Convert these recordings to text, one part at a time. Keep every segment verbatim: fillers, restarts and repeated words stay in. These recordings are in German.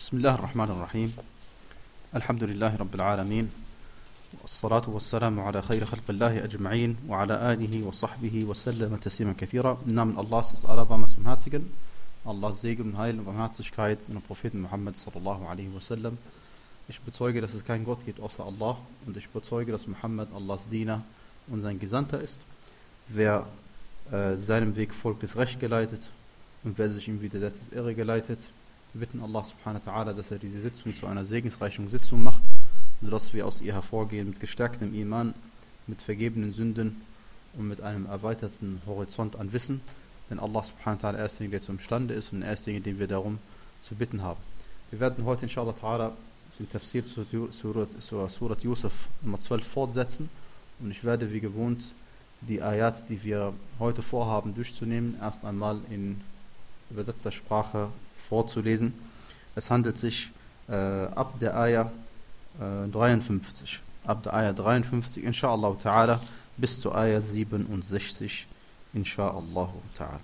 بسم الله الرحمن الرحيم الحمد لله رب العالمين والصلاة والسلام على خير خلق الله أجمعين وعلى آله وصحبه وسلم تسليما كثيرا. Im Namen Allahs ist Allah barmherzigen, Allahs Segen, Heil und Barmherzigkeit und dem Propheten Muhammad sallallahu alaihi wasallam. Ich bezeuge, dass es keinen Gott gibt außer Allah und ich bezeuge, dass Muhammad Allahs Diener und sein Gesandter ist. Wer äh, seinem Weg folgt, ist recht geleitet und wer sich ihm widersetzt, ist irre geleitet. Wir bitten Allah subhanahu wa ta'ala, dass er diese Sitzung zu einer segensreichen Sitzung macht, sodass wir aus ihr hervorgehen mit gestärktem Iman, mit vergebenen Sünden und mit einem erweiterten Horizont an Wissen. Denn Allah subhanahu wa ta'ala er ist derjenige, der zu imstande ist und er ist derjenige, den wir darum zu bitten haben. Wir werden heute inshallah ta'ala den Tafsir zur Surat, zur Surat Yusuf Nummer zwölf fortsetzen und ich werde wie gewohnt die Ayat, die wir heute vorhaben durchzunehmen, erst einmal in übersetzter Sprache vorzulesen. Es handelt sich äh, ab der Ayah äh, dreiundfünfzig, ab der Ayah dreiundfünfzig inshallah ta'ala bis zur Ayah siebenundsechzig inshallah ta'ala.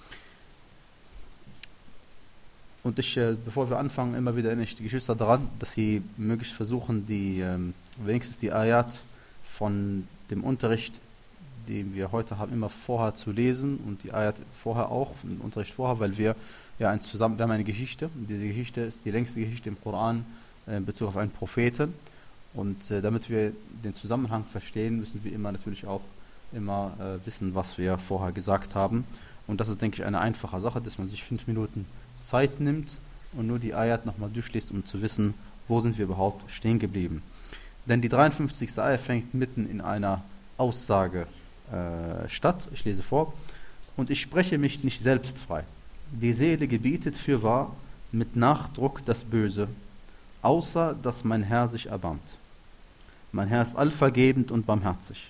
Und ich, äh, bevor wir anfangen, immer wieder erinnere ich die Geschwister daran, dass sie möglichst versuchen, die ähm, wenigstens die Ayat von dem Unterricht, den wir heute haben, immer vorher zu lesen und die Ayat vorher auch, den Unterricht vorher, weil wir ja ein zusammen, wir haben eine Geschichte. Diese Geschichte ist die längste Geschichte im Koran äh, in Bezug auf einen Propheten und äh, damit wir den Zusammenhang verstehen, müssen wir immer natürlich auch immer äh, wissen, was wir vorher gesagt haben und das ist, denke ich, eine einfache Sache, dass man sich fünf Minuten Zeit nimmt und nur die Ayat nochmal durchliest, um zu wissen, wo sind wir überhaupt stehen geblieben. Denn die dreiundfünfzigste Ayat fängt mitten in einer Aussage äh, statt. Ich lese vor. Und ich spreche mich nicht selbst frei. Die Seele gebietet fürwahr mit Nachdruck das Böse, außer dass mein Herr sich erbarmt. Mein Herr ist allvergebend und barmherzig.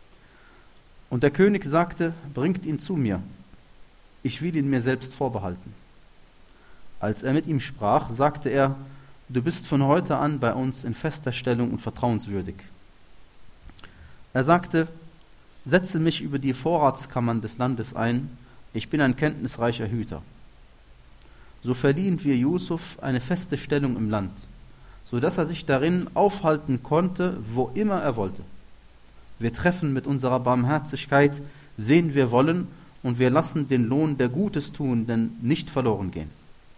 Und der König sagte, bringt ihn zu mir. Ich will ihn mir selbst vorbehalten. Als er mit ihm sprach, sagte er, du bist von heute an bei uns in fester Stellung und vertrauenswürdig. Er sagte, setze mich über die Vorratskammern des Landes ein, ich bin ein kenntnisreicher Hüter. So verliehen wir Yusuf eine feste Stellung im Land, so dass er sich darin aufhalten konnte, wo immer er wollte. Wir treffen mit unserer Barmherzigkeit, wen wir wollen, und wir lassen den Lohn der Gutes tun, denn nicht verloren gehen.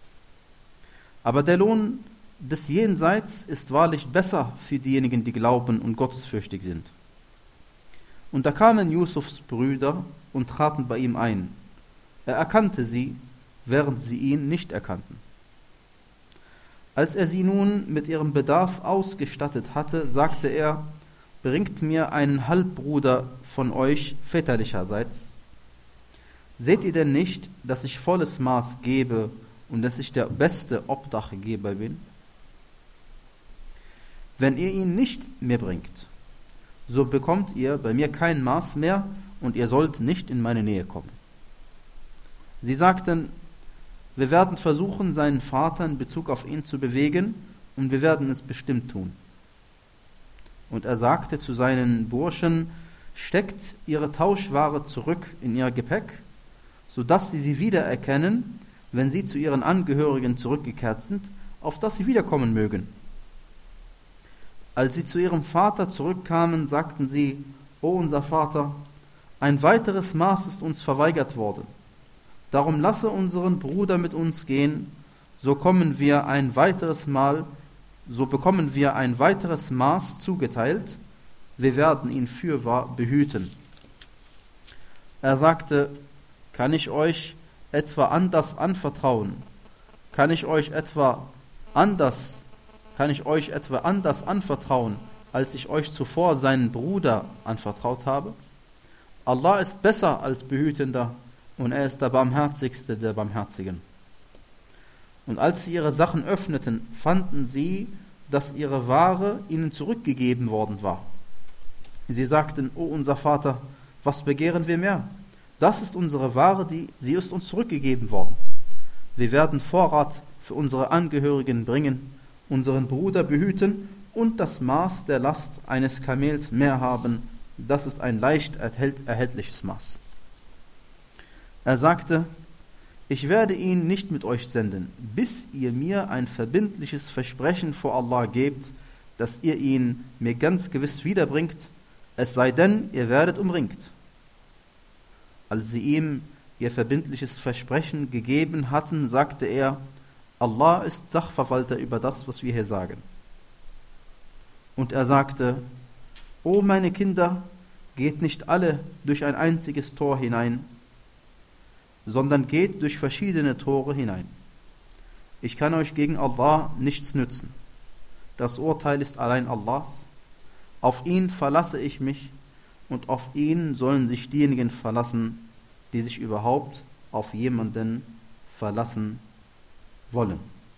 Aber der Lohn des Jenseits ist wahrlich besser für diejenigen, die glauben und gottesfürchtig sind. Und da kamen Yusufs Brüder und traten bei ihm ein. Er erkannte sie, während sie ihn nicht erkannten. Als er sie nun mit ihrem Bedarf ausgestattet hatte, sagte er, bringt mir einen Halbbruder von euch väterlicherseits. Seht ihr denn nicht, dass ich volles Maß gebe und dass ich der beste Obdachgeber bin? Wenn ihr ihn nicht mehr bringt, so bekommt ihr bei mir kein Maß mehr und ihr sollt nicht in meine Nähe kommen. Sie sagten, wir werden versuchen, seinen Vater in Bezug auf ihn zu bewegen und wir werden es bestimmt tun. Und er sagte zu seinen Burschen, steckt ihre Tauschware zurück in ihr Gepäck, sodass sie sie wiedererkennen, wenn sie zu ihren Angehörigen zurückgekehrt sind, auf dass sie wiederkommen mögen. Als sie zu ihrem Vater zurückkamen, sagten sie, O unser Vater, ein weiteres Maß ist uns verweigert worden. Darum lasse unseren Bruder mit uns gehen, so kommen wir ein weiteres Mal, so bekommen wir ein weiteres Maß zugeteilt, wir werden ihn fürwahr behüten. Er sagte, kann ich euch etwa anders anvertrauen? Kann ich euch etwa anders Kann ich euch etwa anders anvertrauen, als ich euch zuvor seinen Bruder anvertraut habe? Allah ist besser als Behütender und er ist der Barmherzigste der Barmherzigen. Und als sie ihre Sachen öffneten, fanden sie, dass ihre Ware ihnen zurückgegeben worden war. Sie sagten, O unser Vater, was begehren wir mehr? Das ist unsere Ware, die, sie ist uns zurückgegeben worden. Wir werden Vorrat für unsere Angehörigen bringen, unseren Bruder behüten und das Maß der Last eines Kamels mehr haben. Das ist ein leicht erhältliches Maß. Er sagte, ich werde ihn nicht mit euch senden, bis ihr mir ein verbindliches Versprechen vor Allah gebt, dass ihr ihn mir ganz gewiss wiederbringt, es sei denn, ihr werdet umringt. Als sie ihm ihr verbindliches Versprechen gegeben hatten, sagte er, Allah ist Sachverwalter über das, was wir hier sagen. Und er sagte, O meine Kinder, geht nicht alle durch ein einziges Tor hinein, sondern geht durch verschiedene Tore hinein. Ich kann euch gegen Allah nichts nützen. Das Urteil ist allein Allahs. Auf ihn verlasse ich mich und auf ihn sollen sich diejenigen verlassen, die sich überhaupt auf jemanden verlassen wollen.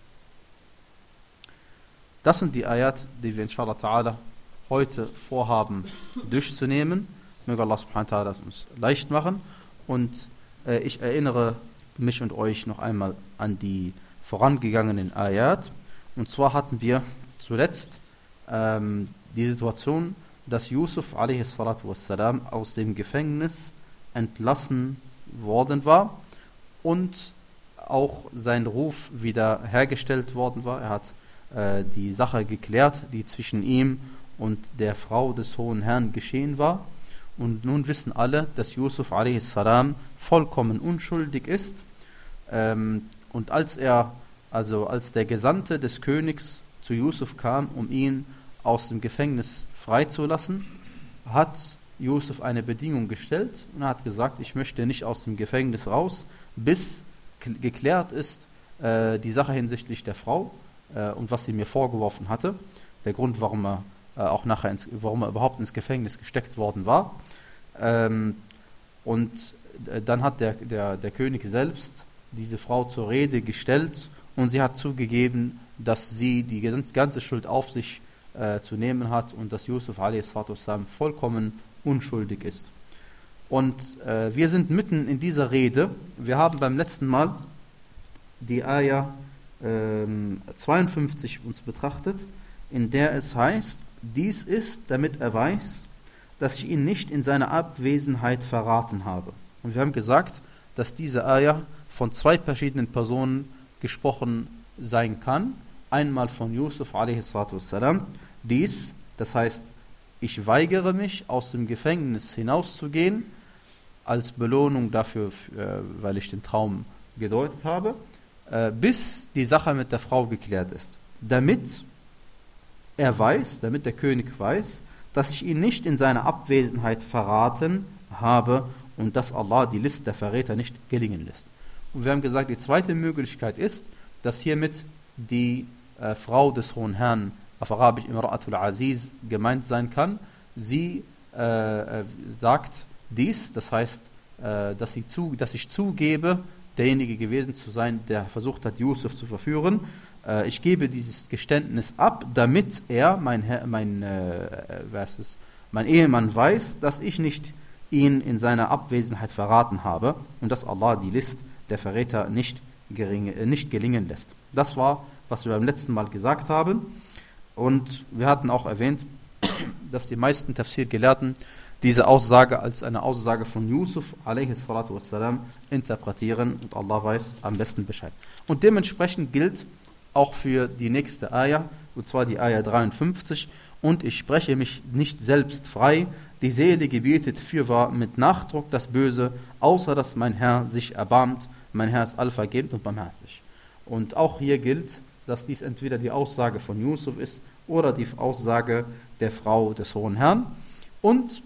Das sind die Ayat, die wir inshallah ta'ala heute vorhaben durchzunehmen. Möge Allah subhanahu wa ta'ala das uns leicht machen. Und äh, ich erinnere mich und euch noch einmal an die vorangegangenen Ayat. Und zwar hatten wir zuletzt ähm, die Situation, dass Yusuf a s. aus dem Gefängnis entlassen worden war und auch sein Ruf wieder hergestellt worden war. Er hat äh, die Sache geklärt, die zwischen ihm und der Frau des Hohen Herrn geschehen war. Und nun wissen alle, dass Yusuf a s. vollkommen unschuldig ist. Ähm, und als er, also als der Gesandte des Königs zu Yusuf kam, um ihn aus dem Gefängnis freizulassen, hat Yusuf eine Bedingung gestellt und er hat gesagt, ich möchte nicht aus dem Gefängnis raus, bis geklärt ist äh, die Sache hinsichtlich der Frau äh, und was sie mir vorgeworfen hatte, der Grund, warum er äh, auch nachher ins, warum er überhaupt ins Gefängnis gesteckt worden war. Ähm, und äh, dann hat der, der, der König selbst diese Frau zur Rede gestellt und sie hat zugegeben, dass sie die ganze Schuld auf sich äh, zu nehmen hat und dass Yusuf a s. vollkommen unschuldig ist. Und äh, wir sind mitten in dieser Rede. Wir haben beim letzten Mal die Ayah äh, zweiundfünfzig uns betrachtet, in der es heißt, dies ist, damit er weiß, dass ich ihn nicht in seiner Abwesenheit verraten habe. Und wir haben gesagt, dass diese Ayah von zwei verschiedenen Personen gesprochen sein kann. Einmal von Yusuf a s. Dies, das heißt, ich weigere mich, aus dem Gefängnis hinauszugehen, als Belohnung dafür, weil ich den Traum gedeutet habe, bis die Sache mit der Frau geklärt ist. Damit er weiß, damit der König weiß, dass ich ihn nicht in seiner Abwesenheit verraten habe und dass Allah die List der Verräter nicht gelingen lässt. Und wir haben gesagt, die zweite Möglichkeit ist, dass hiermit die äh, Frau des Hohen Herrn, auf Arabisch Imra'atul Aziz, gemeint sein kann. Sie äh, sagt dies, das heißt, äh, dass, sie zu, dass ich zugebe, derjenige gewesen zu sein, der versucht hat, Yusuf zu verführen. Äh, ich gebe dieses Geständnis ab, damit er, mein, Herr, mein, äh, was ist, mein Ehemann, weiß, dass ich nicht ihn in seiner Abwesenheit verraten habe und dass Allah die List der Verräter nicht, gering, äh, nicht gelingen lässt. Das war, was wir beim letzten Mal gesagt haben. Und wir hatten auch erwähnt, dass die meisten Tafsir-Gelehrten diese Aussage als eine Aussage von Yusuf a.s. interpretieren und Allah weiß am besten Bescheid. Und dementsprechend gilt auch für die nächste Ayah, und zwar die Ayah dreiundfünfzig, und ich spreche mich nicht selbst frei, die Seele gebietet fürwahr mit Nachdruck das Böse, außer dass mein Herr sich erbarmt, mein Herr ist allvergebend und barmherzig. Und auch hier gilt, dass dies entweder die Aussage von Yusuf ist oder die Aussage der Frau des Hohen Herrn. Und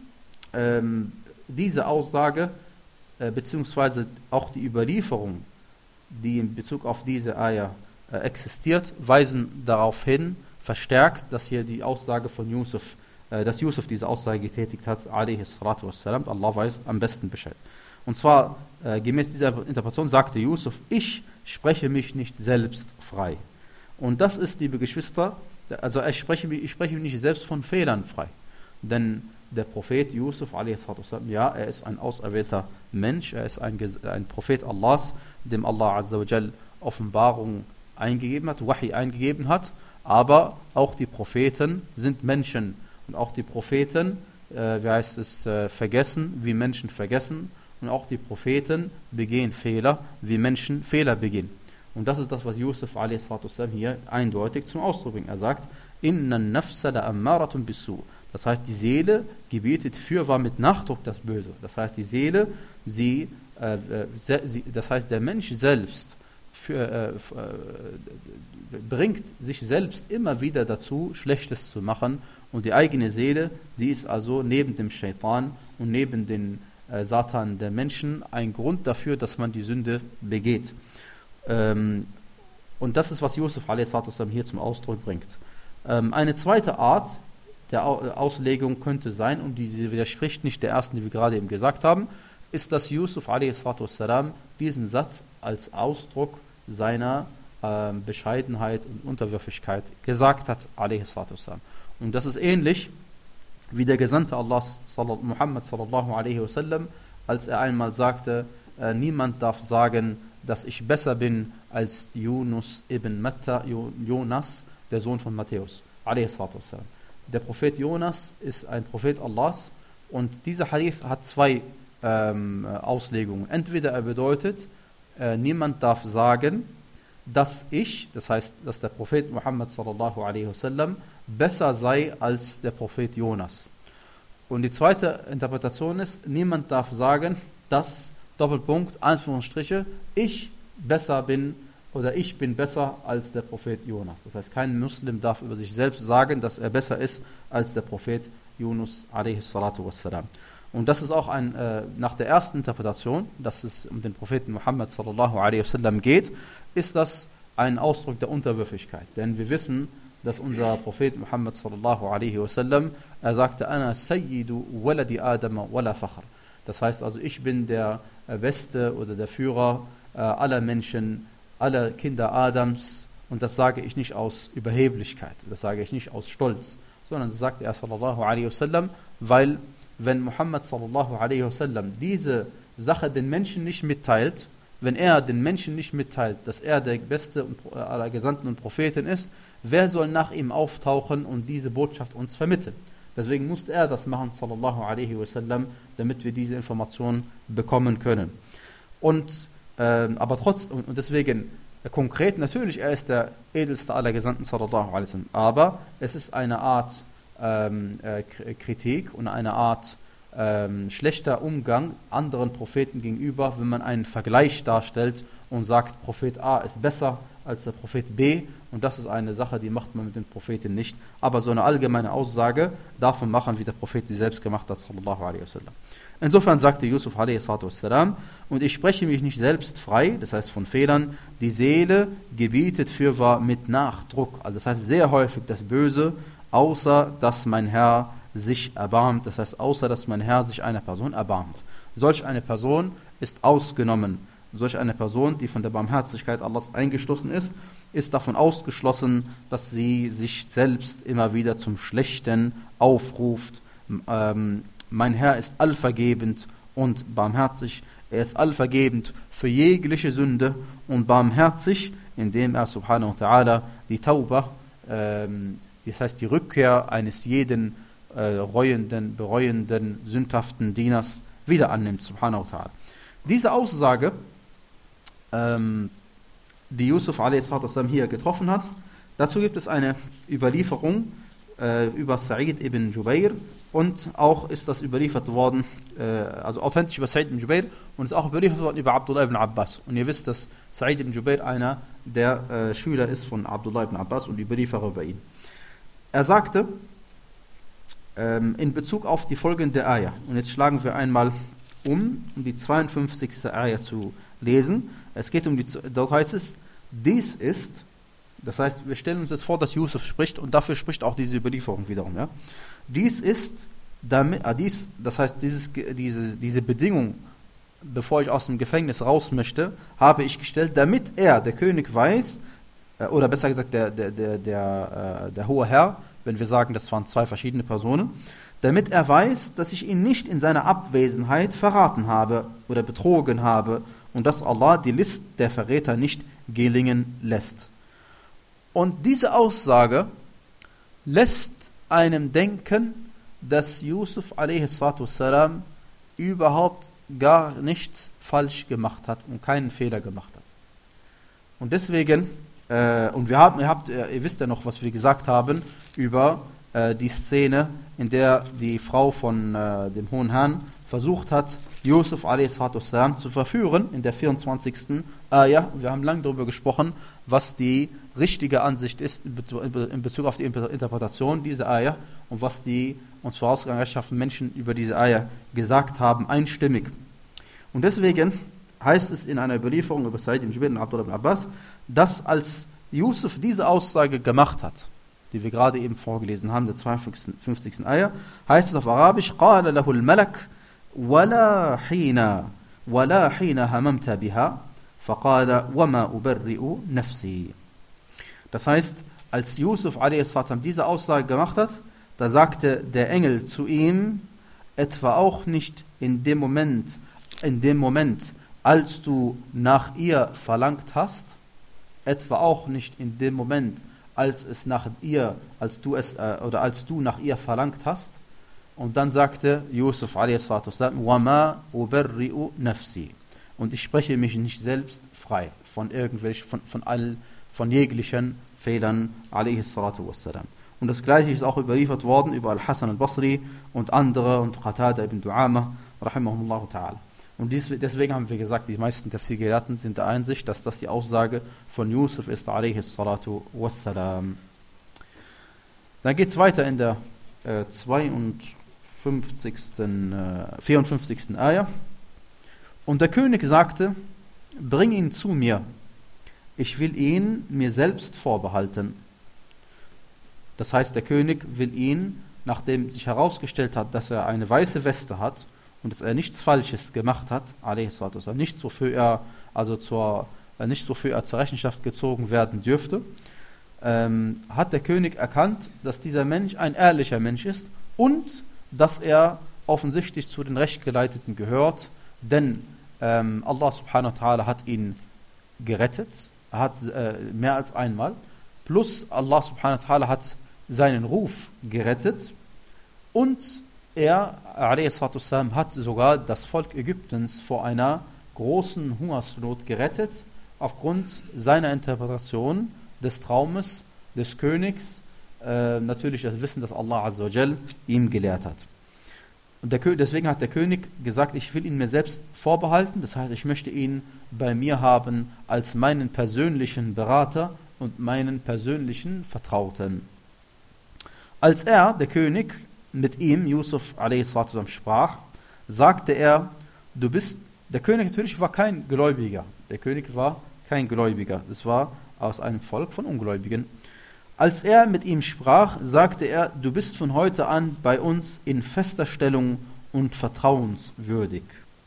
ähm, diese Aussage, äh, beziehungsweise auch die Überlieferung, die in Bezug auf diese Ayah äh, existiert, weisen darauf hin, verstärkt, dass hier die Aussage von Yusuf, äh, dass Yusuf diese Aussage getätigt hat, wassalam, Allah weiß am besten Bescheid. Und zwar, äh, gemäß dieser Interpretation sagte Yusuf, ich spreche mich nicht selbst frei. Und das ist, liebe Geschwister, also ich spreche, ich spreche mich nicht selbst von Fehlern frei. Denn der Prophet Yusuf, ja, er ist ein auserwählter Mensch, er ist ein, ein Prophet Allahs, dem Allah Azza wa Jal Offenbarung eingegeben hat, Wahi eingegeben hat, aber auch die Propheten sind Menschen und auch die Propheten, äh, wie heißt es, äh, vergessen, wie Menschen vergessen und auch die Propheten begehen Fehler, wie Menschen Fehler begehen. Und das ist das, was Yusuf a s. hier eindeutig zum Ausdruck bringt. Er sagt, Inna nafsa la ammaratun bisu. Das heißt, die Seele gebietet fürwahr mit Nachdruck das Böse. Das heißt, die Seele, sie, äh, sie das heißt, der Mensch selbst für, äh, bringt sich selbst immer wieder dazu, Schlechtes zu machen. Und die eigene Seele, die ist also neben dem Shaitan und neben den äh, Satan der Menschen ein Grund dafür, dass man die Sünde begeht. Ähm, und das ist, was Yusuf a s. hier zum Ausdruck bringt. Ähm, eine zweite Art der Auslegung könnte sein, und diese widerspricht nicht der ersten, die wir gerade eben gesagt haben, ist, dass Yusuf a s. diesen Satz als Ausdruck seiner äh, Bescheidenheit und Unterwürfigkeit gesagt hat, a s. Und das ist ähnlich wie der Gesandte Allahs, Muhammad sallallahu alaihi wasallam, als er einmal sagte, äh, niemand darf sagen, dass ich besser bin als Yunus ibn Matta, Jonas, der Sohn von Matthäus, a s. Der Prophet Jonas ist ein Prophet Allahs, und dieser Hadith hat zwei ähm, Auslegungen. Entweder er bedeutet, äh, niemand darf sagen, dass ich, das heißt, dass der Prophet Muhammad sallallahu alaihi wasallam besser sei als der Prophet Jonas. Und die zweite Interpretation ist, niemand darf sagen, dass, Doppelpunkt, Anführungsstriche, ich besser bin oder ich bin besser als der Prophet Jonas. Das heißt, kein Muslim darf über sich selbst sagen, dass er besser ist als der Prophet Yunus alaihi salatu wassalam. Und das ist auch ein, äh, nach der ersten Interpretation, dass es um den Propheten Muhammad sallallahu alaihi wasallam geht, ist das ein Ausdruck der Unterwürfigkeit. Denn wir wissen, dass unser Prophet Muhammad sallallahu alaihi wasallam, er sagte, Ana sayyidu waladi Adama wala fakhr. Das heißt also, ich bin der äh, Beste oder der Führer äh, aller Menschen, aller Kinder Adams, und das sage ich nicht aus Überheblichkeit, das sage ich nicht aus Stolz, sondern das sagt er sallallahu alaihi wasallam, weil wenn Muhammad sallallahu alaihi wasallam diese Sache den Menschen nicht mitteilt, wenn er den Menschen nicht mitteilt, dass er der Beste aller Gesandten und Propheten ist, wer soll nach ihm auftauchen und diese Botschaft uns vermitteln? Deswegen musste er das machen, sallallahu alaihi wasallam, damit wir diese Informationen bekommen können. Und äh, aber trotzdem, und deswegen äh, konkret, natürlich, er ist der edelste aller Gesandten, sallallahu alaihi wasallam, aber es ist eine Art ähm, äh, Kritik und eine Art ähm, schlechter Umgang anderen Propheten gegenüber, wenn man einen Vergleich darstellt und sagt, Prophet A ist besser als der Prophet B, und das ist eine Sache, die macht man mit den Propheten nicht. Aber so eine allgemeine Aussage darf man machen, wie der Prophet sie selbst gemacht hat, sallallahu alaihi wasallam. Insofern sagte Yusuf alaihi wassalam, und ich spreche mich nicht selbst frei, das heißt von Fehlern, die Seele gebietet fürwahr mit Nachdruck, also das heißt sehr häufig das Böse, außer dass mein Herr sich erbarmt, das heißt außer dass mein Herr sich einer Person erbarmt. Solch eine Person ist ausgenommen. Solch eine Person, die von der Barmherzigkeit Allahs eingeschlossen ist, ist davon ausgeschlossen, dass sie sich selbst immer wieder zum Schlechten aufruft. Ähm, mein Herr ist allvergebend und barmherzig. Er ist allvergebend für jegliche Sünde und barmherzig, indem er subhanahu wa ta'ala die Tauba, ähm, das heißt die Rückkehr eines jeden äh, reuenden, bereuenden, sündhaften Dieners wieder annimmt, subhanahu wa ta'ala. Diese Aussage, ähm, die Yusuf a s. hier getroffen hat, dazu gibt es eine Überlieferung äh, über Sa'id ibn Jubair, und auch ist das überliefert worden, äh, also authentisch über Sa'id ibn Jubair, und ist auch überliefert worden über Abdullah ibn Abbas. Und ihr wisst, dass Sa'id ibn Jubair einer der äh, Schüler ist von Abdullah ibn Abbas und Überlieferer über ihn. Er sagte, ähm, in Bezug auf die folgende Ayah, und jetzt schlagen wir einmal um, um die zweiundfünfzigste Ayah zu lesen. Es geht um die, dort heißt es, dies ist, das heißt, wir stellen uns jetzt vor, dass Yusuf spricht, und dafür spricht auch diese Überlieferung wiederum. Ja? Dies ist, damit, ah, dies, das heißt, dieses, diese, diese Bedingung, bevor ich aus dem Gefängnis raus möchte, habe ich gestellt, damit er, der König, weiß, äh, oder besser gesagt, der, der, der, der, äh, der hohe Herr, wenn wir sagen, das waren zwei verschiedene Personen, damit er weiß, dass ich ihn nicht in seiner Abwesenheit verraten habe oder betrogen habe und dass Allah die List der Verräter nicht gelingen lässt. Und diese Aussage lässt einem denken, dass Yusuf alaihi salatu wassalam überhaupt gar nichts falsch gemacht hat und keinen Fehler gemacht hat. Und deswegen, äh, und wir haben, ihr, habt, ihr wisst ja noch, was wir gesagt haben über äh, die Szene, in der die Frau von äh, dem Hohen Herrn versucht hat, Yusuf a s. zu verführen, in der vierundzwanzigsten Ayah. Wir haben lange darüber gesprochen, was die richtige Ansicht ist in Bezug auf die Interpretation dieser Ayah und was die uns vorausgegangen rechtschaffenen Menschen über diese Ayah gesagt haben, einstimmig. Und deswegen heißt es in einer Überlieferung über Sa'id ibn Jubair und Abdullah ibn Abbas, dass als Yusuf diese Aussage gemacht hat, die wir gerade eben vorgelesen haben, der zweiundfünfzigsten Ayah, heißt es auf Arabisch, قَالَ لَهُ الْمَلَكُ وَلَا حِينَ وَلَا حِينَ هَمَمْتَ بِهَا فَقَالَ وَمَا أُبَرِّئُ نَفْسِي. Das heißt, als Yusuf a s. diese Aussage gemacht hat, da sagte der Engel zu ihm, etwa auch nicht in dem Moment, in dem Moment, als du nach ihr verlangt hast, etwa auch nicht in dem Moment, als es nach ihr, als du es äh, oder als du nach ihr verlangt hast. Und dann sagte Yusuf a s. وَمَا أُبَرِّئُ نَفْسِي. Und ich spreche mich nicht selbst frei von irgendwelchen, von, von all, von jeglichen Fehlern alayhi salatu wassalam. Und das Gleiche ist auch überliefert worden über Al-Hasan al-Basri und andere und Qatada ibn Du'ama, rahimahumullahu ta'ala. Und dies, deswegen haben wir gesagt, die meisten Tafsir-Gelehrten sind der Einsicht, dass das die Aussage von Yusuf ist, alayhi salatu wassalam. Dann geht es weiter in der äh, zweiundfünfzigsten, äh, vierundfünfzigsten Ayah. Und der König sagte, bring ihn zu mir, ich will ihn mir selbst vorbehalten. Das heißt, der König will ihn, nachdem sich herausgestellt hat, dass er eine weiße Weste hat und dass er nichts Falsches gemacht hat, nichts, wofür er, also zur, nichts, wofür er zur Rechenschaft gezogen werden dürfte, ähm, hat der König erkannt, dass dieser Mensch ein ehrlicher Mensch ist und dass er offensichtlich zu den Rechtgeleiteten gehört, denn ähm, Allah subhanahu wa ta'ala hat ihn gerettet, er hat äh, mehr als einmal, plus Allah subhanahu wa ta'ala hat seinen Ruf gerettet und er, a.s. hat sogar das Volk Ägyptens vor einer großen Hungersnot gerettet, aufgrund seiner Interpretation des Traumes des Königs, äh, natürlich das Wissen, das Allah azza wa jal ihm gelehrt hat. Und der, deswegen hat der König gesagt, ich will ihn mir selbst vorbehalten, das heißt, ich möchte ihn bei mir haben als meinen persönlichen Berater und meinen persönlichen Vertrauten. Als er, der König, mit ihm, Yusuf a s. sprach, sagte er, du bist, der König natürlich war kein Gläubiger, der König war kein Gläubiger, es war aus einem Volk von Ungläubigen. Als er mit ihm sprach, sagte er, du bist von heute an bei uns in fester Stellung und vertrauenswürdig.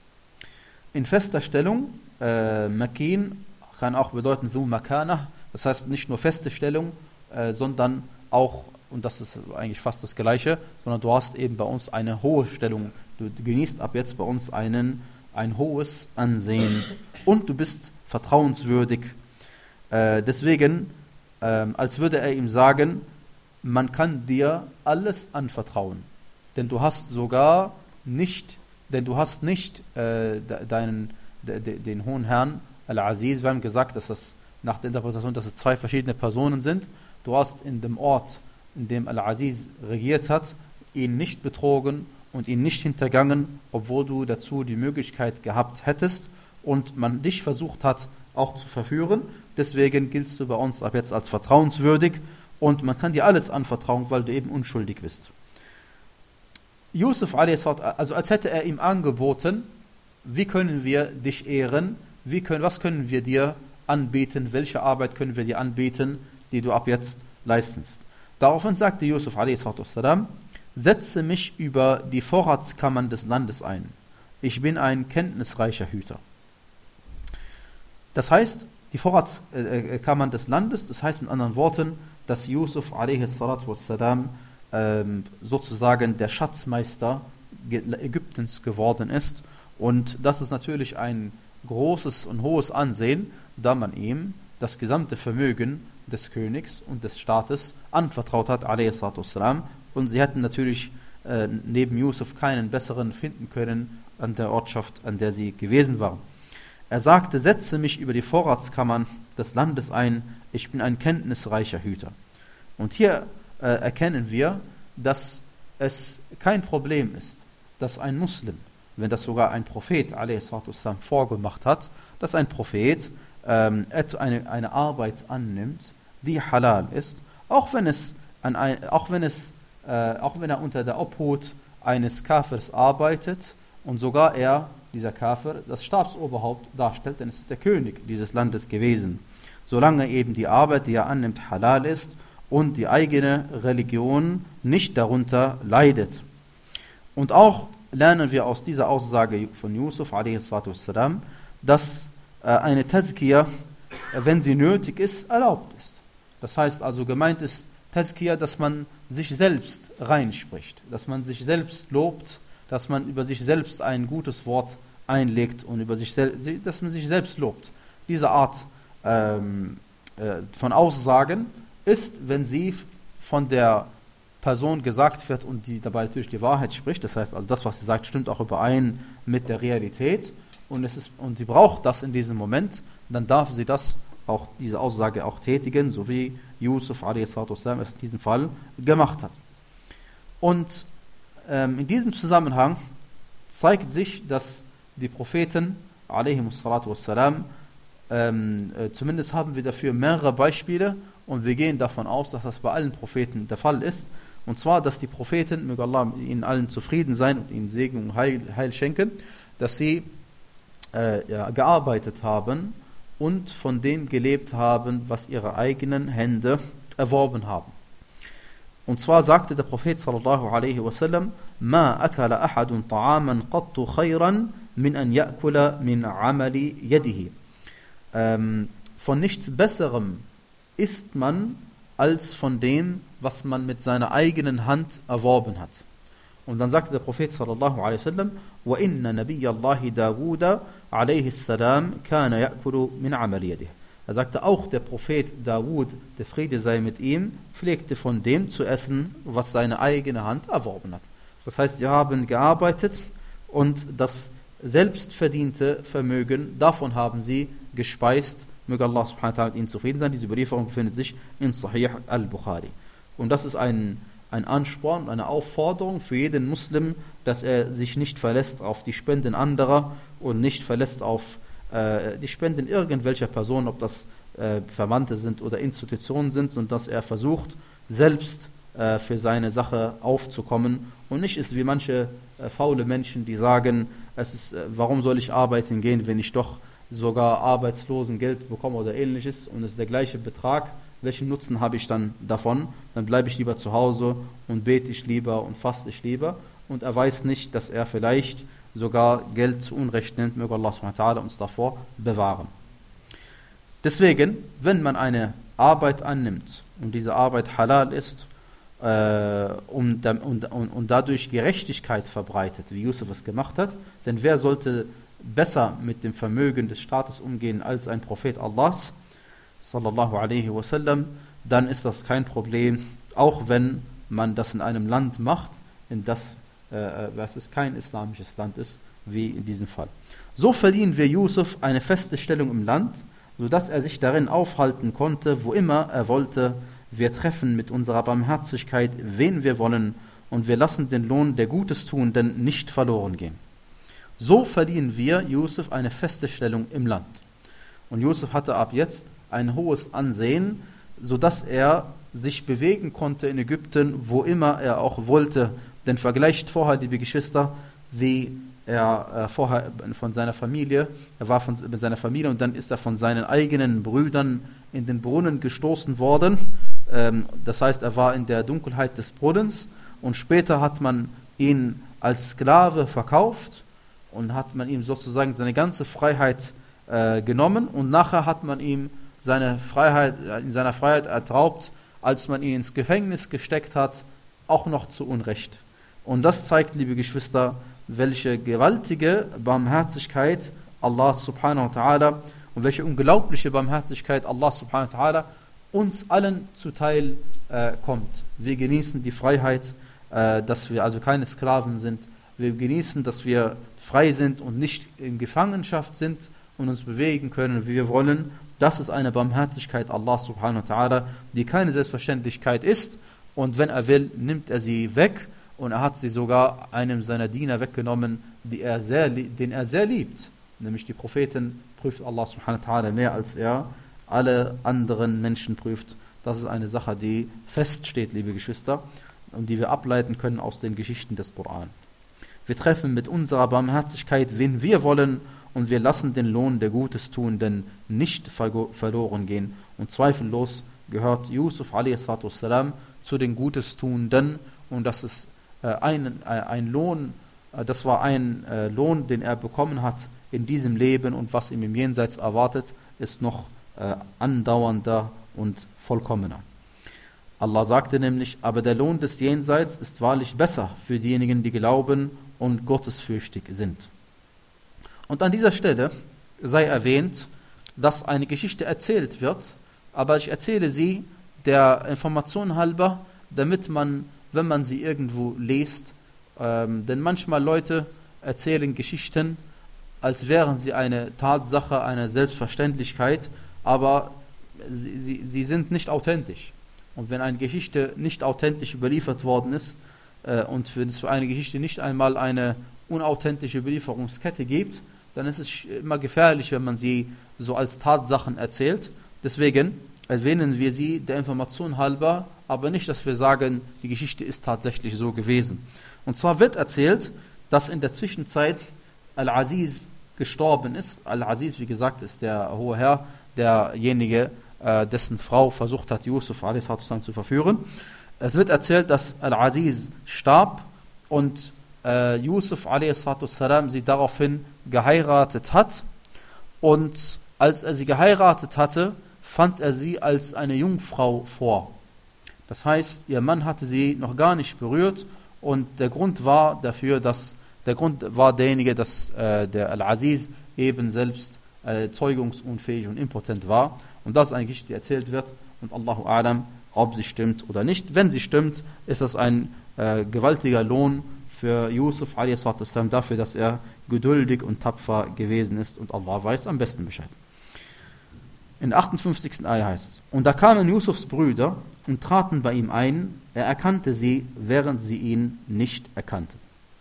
In fester Stellung, äh, Makin kann auch bedeuten Zu Makana, das heißt nicht nur feste Stellung, äh, sondern auch, und das ist eigentlich fast das Gleiche, sondern du hast eben bei uns eine hohe Stellung. Du genießt ab jetzt bei uns einen, ein hohes Ansehen und du bist vertrauenswürdig. Äh, deswegen, äh, als würde er ihm sagen, man kann dir alles anvertrauen, denn du hast sogar nicht, denn du hast nicht äh, deinen, de, de, den hohen Herrn Al-Aziz, wir haben gesagt, dass das nach der Interpretation, dass es zwei verschiedene Personen sind. Du hast in dem Ort, in dem Al-Aziz regiert hat, ihn nicht betrogen und ihn nicht hintergangen, obwohl du dazu die Möglichkeit gehabt hättest und man dich versucht hat, auch zu verführen. Deswegen giltst du bei uns ab jetzt als vertrauenswürdig und man kann dir alles anvertrauen, weil du eben unschuldig bist. Yusuf, also als hätte er ihm angeboten, wie können wir dich ehren, wie können, was können wir dir anbieten, welche Arbeit können wir dir anbieten, die du ab jetzt leistest. Daraufhin sagte Yusuf a s. setze mich über die Vorratskammern des Landes ein. Ich bin ein kenntnisreicher Hüter. Das heißt, die Vorratskammern des Landes, das heißt mit anderen Worten, dass Yusuf a s. ähm, sozusagen der Schatzmeister Ägyptens geworden ist. Und das ist natürlich ein großes und hohes Ansehen, da man ihm das gesamte Vermögen des Königs und des Staates anvertraut hat, a s. Und sie hätten natürlich äh, neben Yusuf keinen besseren finden können an der Ortschaft, an der sie gewesen waren. Er sagte, setze mich über die Vorratskammern des Landes ein, ich bin ein kenntnisreicher Hüter. Und hier äh, erkennen wir, dass es kein Problem ist, dass ein Muslim, wenn das sogar ein Prophet a s. vorgemacht hat, dass ein Prophet ähm, eine, eine Arbeit annimmt, die halal ist, auch wenn es, an ein, auch wenn es äh, auch wenn er unter der Obhut eines Kafirs arbeitet und sogar er, dieser Kafir, das Stabsoberhaupt darstellt, denn es ist der König dieses Landes gewesen. Solange eben die Arbeit, die er annimmt, halal ist und die eigene Religion nicht darunter leidet. Und auch lernen wir aus dieser Aussage von Yusuf, a s., dass äh, eine Tazkiyah, wenn sie nötig ist, erlaubt ist. Das heißt also, gemeint ist Tazkiyah, dass man sich selbst reinspricht, dass man sich selbst lobt, dass man über sich selbst ein gutes Wort einlegt und über sich selbst, dass man sich selbst lobt. Diese Art ähm, äh, von Aussagen ist, wenn sie von der Person gesagt wird und die dabei natürlich die Wahrheit spricht, das heißt also das, was sie sagt, stimmt auch überein mit der Realität und, es ist, und sie braucht das in diesem Moment, dann darf sie das auch, diese Aussage auch tätigen, so wie Yusuf a s. es in diesem Fall gemacht hat. Und ähm, in diesem Zusammenhang zeigt sich, dass die Propheten wassalam, ähm, äh, zumindest haben wir dafür mehrere Beispiele und wir gehen davon aus, dass das bei allen Propheten der Fall ist. Und zwar, dass die Propheten, möge Allah ihnen allen zufrieden sein und ihnen Segen und Heil, Heil schenken, dass sie äh, ja, gearbeitet haben und von dem gelebt haben, was ihre eigenen Hände erworben haben. Und zwar sagte der Prophet sallallahu alaihi wasallam, ma akala ahadun ta'aman qattu khayran min an ya'kula min amali yadihi. Ähm, von nichts Besserem isst man als von dem, was man mit seiner eigenen Hand erworben hat. Und dann sagte der Prophet sallallahu alaihi wasallam, wa inna nabiyallahi Dawuda alaihi salam kana ya'kulu min amali yadihi. Er sagte, auch der Prophet Dawud, der Friede sei mit ihm, pflegte von dem zu essen, was seine eigene Hand erworben hat. Das heißt, sie haben gearbeitet und das selbstverdiente Vermögen, davon haben sie gespeist. Möge Allah subhanahu wa ta'ala mit ihnen zufrieden sein. Diese Überlieferung befindet sich in Sahih al-Bukhari. Und das ist ein, ein Ansporn, eine Aufforderung für jeden Muslim, dass er sich nicht verlässt auf die Spenden anderer und nicht verlässt auf die Spenden irgendwelcher Personen, ob das äh, Verwandte sind oder Institutionen sind, und dass er versucht, selbst äh, für seine Sache aufzukommen und nicht ist wie manche äh, faule Menschen, die sagen, es ist, äh, warum soll ich arbeiten gehen, wenn ich doch sogar Arbeitslosengeld bekomme oder ähnliches und es ist der gleiche Betrag, welchen Nutzen habe ich dann davon? Dann bleibe ich lieber zu Hause und bete ich lieber und faste ich lieber, und er weiß nicht, dass er vielleicht sogar Geld zu Unrecht nimmt, möge Allah subhanahu wa ta'ala uns davor bewahren. Deswegen, wenn man eine Arbeit annimmt und diese Arbeit halal ist äh, und, und, und, und dadurch Gerechtigkeit verbreitet, wie Yusuf es gemacht hat, denn wer sollte besser mit dem Vermögen des Staates umgehen als ein Prophet Allahs, sallallahu alaihi wasallam, dann ist das kein Problem, auch wenn man das in einem Land macht, in das was es kein islamisches Land ist, wie in diesem Fall. So verliehen wir Yusuf eine feste Stellung im Land, sodass er sich darin aufhalten konnte, wo immer er wollte. Wir treffen mit unserer Barmherzigkeit, wen wir wollen, und wir lassen den Lohn der Gutes tun, denn nicht verloren gehen. So verliehen wir Yusuf eine feste Stellung im Land. Und Yusuf hatte ab jetzt ein hohes Ansehen, sodass er sich bewegen konnte in Ägypten, wo immer er auch wollte. Denn vergleicht vorher, liebe Geschwister, wie er äh, vorher von seiner Familie, er war von, mit seiner Familie und dann ist er von seinen eigenen Brüdern in den Brunnen gestoßen worden. Ähm, das heißt, er war in der Dunkelheit des Brunnens und später hat man ihn als Sklave verkauft und hat man ihm sozusagen seine ganze Freiheit äh, genommen und nachher hat man ihm seine Freiheit, in seiner Freiheit ertraubt, als man ihn ins Gefängnis gesteckt hat, auch noch zu Unrecht. Und das zeigt, liebe Geschwister, welche gewaltige Barmherzigkeit Allah subhanahu wa ta'ala und welche unglaubliche Barmherzigkeit Allah subhanahu wa ta'ala uns allen zuteil äh, kommt. Wir genießen die Freiheit äh, dass wir also keine Sklaven sind. Wir genießen, dass wir frei sind und nicht in Gefangenschaft sind und uns bewegen können, wie wir wollen. Das ist eine Barmherzigkeit Allah subhanahu wa ta'ala, die keine Selbstverständlichkeit ist. Und wenn er will, nimmt er sie weg. Und er hat sie sogar einem seiner Diener weggenommen, die er sehr, den er sehr liebt. Nämlich die Propheten prüft Allah subhanahu wa ta'ala mehr, als er alle anderen Menschen prüft. Das ist eine Sache, die feststeht, liebe Geschwister, und die wir ableiten können aus den Geschichten des Koran. Wir treffen mit unserer Barmherzigkeit, wen wir wollen, und wir lassen den Lohn der Gutes-Tuenden nicht verloren gehen. Und zweifellos gehört Yusuf a s. zu den Gutes-Tuenden, und das ist äh, ein, äh, ein Lohn, äh, das war ein äh, Lohn, den er bekommen hat in diesem Leben, und was ihm im Jenseits erwartet, ist noch äh, andauernder und vollkommener. Allah sagte nämlich, aber der Lohn des Jenseits ist wahrlich besser für diejenigen, die glauben und gottesfürchtig sind. Und an dieser Stelle sei erwähnt, dass eine Geschichte erzählt wird, aber ich erzähle sie der Information halber, damit man, wenn man sie irgendwo liest, ähm, denn manchmal Leute erzählen Geschichten, als wären sie eine Tatsache, eine Selbstverständlichkeit, aber sie, sie, sie sind nicht authentisch. Und wenn eine Geschichte nicht authentisch überliefert worden ist äh, und wenn es für eine Geschichte nicht einmal eine unauthentische Überlieferungskette gibt, dann ist es immer gefährlich, wenn man sie so als Tatsachen erzählt. Deswegen erwähnen wir sie der Information halber, aber nicht, dass wir sagen, die Geschichte ist tatsächlich so gewesen. Und zwar wird erzählt, dass in der Zwischenzeit Al-Aziz gestorben ist. Al-Aziz, wie gesagt, ist der hohe Herr, derjenige, äh, dessen Frau versucht hat, Yusuf a s. zu verführen. Es wird erzählt, dass Al-Aziz starb und äh, Yusuf a s. sie daraufhin geheiratet hat. Und als er sie geheiratet hatte, fand er sie als eine Jungfrau vor. Das heißt, ihr Mann hatte sie noch gar nicht berührt, und der Grund war dafür, dass der Grund war derjenige, dass äh, der Al-Aziz eben selbst äh, zeugungsunfähig und impotent war. Und das ist eine Geschichte, die erzählt wird, und Allahu A'lam, ob sie stimmt oder nicht. Wenn sie stimmt, ist das ein äh, gewaltiger Lohn für Yusuf a s. dafür, dass er geduldig und tapfer gewesen ist, und Allah weiß am besten Bescheid. In der achtundfünfzigsten Ayah heißt es: Und da kamen Yusufs Brüder und traten bei ihm ein, er erkannte sie, während sie ihn nicht erkannten.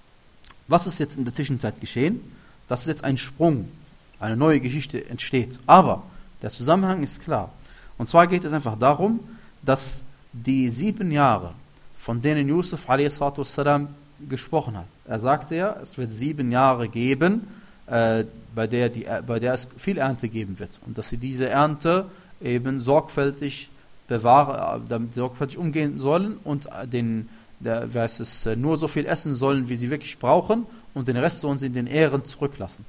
Was ist jetzt in der Zwischenzeit geschehen? Das ist jetzt ein Sprung, eine neue Geschichte entsteht. Aber der Zusammenhang ist klar. Und zwar geht es einfach darum, dass die sieben Jahre, von denen Yusuf a s. gesprochen hat, er sagte ja, es wird sieben Jahre geben, äh, bei, der die, bei der es viel Ernte geben wird. Und dass sie diese Ernte eben sorgfältig bewahren, damit sorgfältig umgehen sollen und den, der, wer es, nur so viel essen sollen, wie sie wirklich brauchen, und den Rest sollen sie in den Ähren zurücklassen.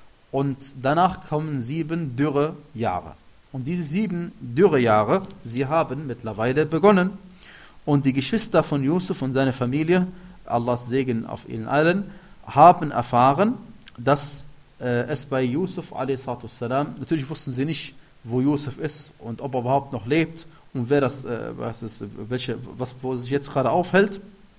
Und danach kommen sieben dürre Jahre. Und diese sieben dürre Jahre, sie haben mittlerweile begonnen. Und die Geschwister von Yusuf und seiner Familie, Allahs Segen auf ihnen allen, haben erfahren, dass äh, es bei Yusuf a s. natürlich wussten sie nicht, wo Yusuf ist und ob er überhaupt noch lebt und wer das, äh, was ist, welche, was, wo er sich jetzt gerade aufhält.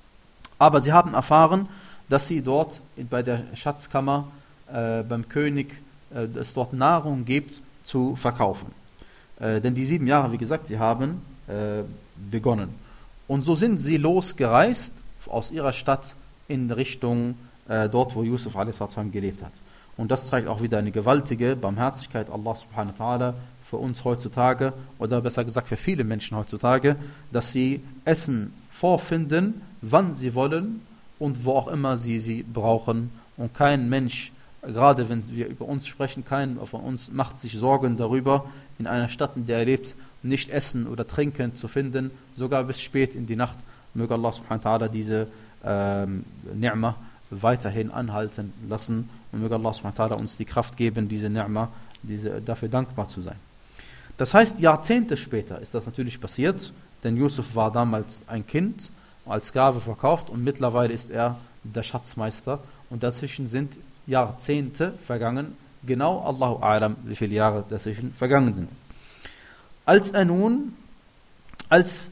Aber sie haben erfahren, dass sie dort bei der Schatzkammer äh, beim König, äh, es dort Nahrung gibt, zu verkaufen. Äh, denn die sieben Jahre, wie gesagt, sie haben äh, begonnen. Und so sind sie losgereist aus ihrer Stadt in Richtung äh, dort, wo Yusuf a s. gelebt hat. Und das zeigt auch wieder eine gewaltige Barmherzigkeit Allah subhanahu wa ta'ala für uns heutzutage, oder besser gesagt für viele Menschen heutzutage, dass sie Essen vorfinden, wann sie wollen und wo auch immer sie sie brauchen. Und kein Mensch, gerade wenn wir über uns sprechen, kein von uns macht sich Sorgen darüber, in einer Stadt, in der er lebt, nicht Essen oder Trinken zu finden, sogar bis spät in die Nacht. Möge Allah subhanahu wa ta'ala diese ähm, Ni'mah weiterhin anhalten lassen, und möge Allah subhanahu wa ta'ala uns die Kraft geben, diese Ni'mah, diese, dafür dankbar zu sein. Das heißt, Jahrzehnte später ist das natürlich passiert, denn Yusuf war damals ein Kind, als Sklave verkauft, und mittlerweile ist er der Schatzmeister, und dazwischen sind Jahrzehnte vergangen, genau Allahu A'lam, wie viele Jahre dazwischen vergangen sind. Als er nun, als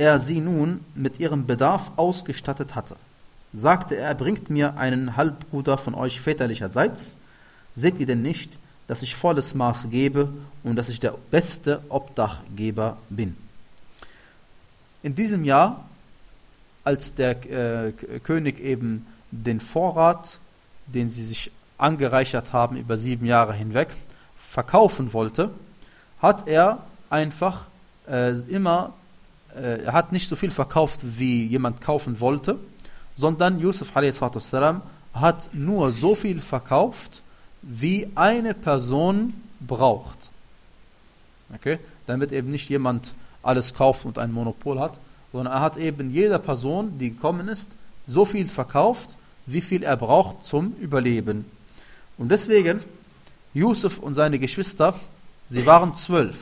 er sie nun mit ihrem Bedarf ausgestattet hatte, sagte er, bringt mir einen Halbbruder von euch väterlicherseits. Seht ihr denn nicht, dass ich volles Maß gebe und dass ich der beste Obdachgeber bin? In diesem Jahr, als der äh, König eben den Vorrat, den sie sich angereichert haben über sieben Jahre hinweg, verkaufen wollte, hat er einfach äh, immer, äh, er hat nicht so viel verkauft, wie jemand kaufen wollte, sondern Yusuf a s. hat nur so viel verkauft, wie eine Person braucht. Okay? Damit eben nicht jemand alles kauft und ein Monopol hat, sondern er hat eben jeder Person, die gekommen ist, so viel verkauft, wie viel er braucht zum Überleben. Und deswegen, Yusuf und seine Geschwister, sie waren zwölf.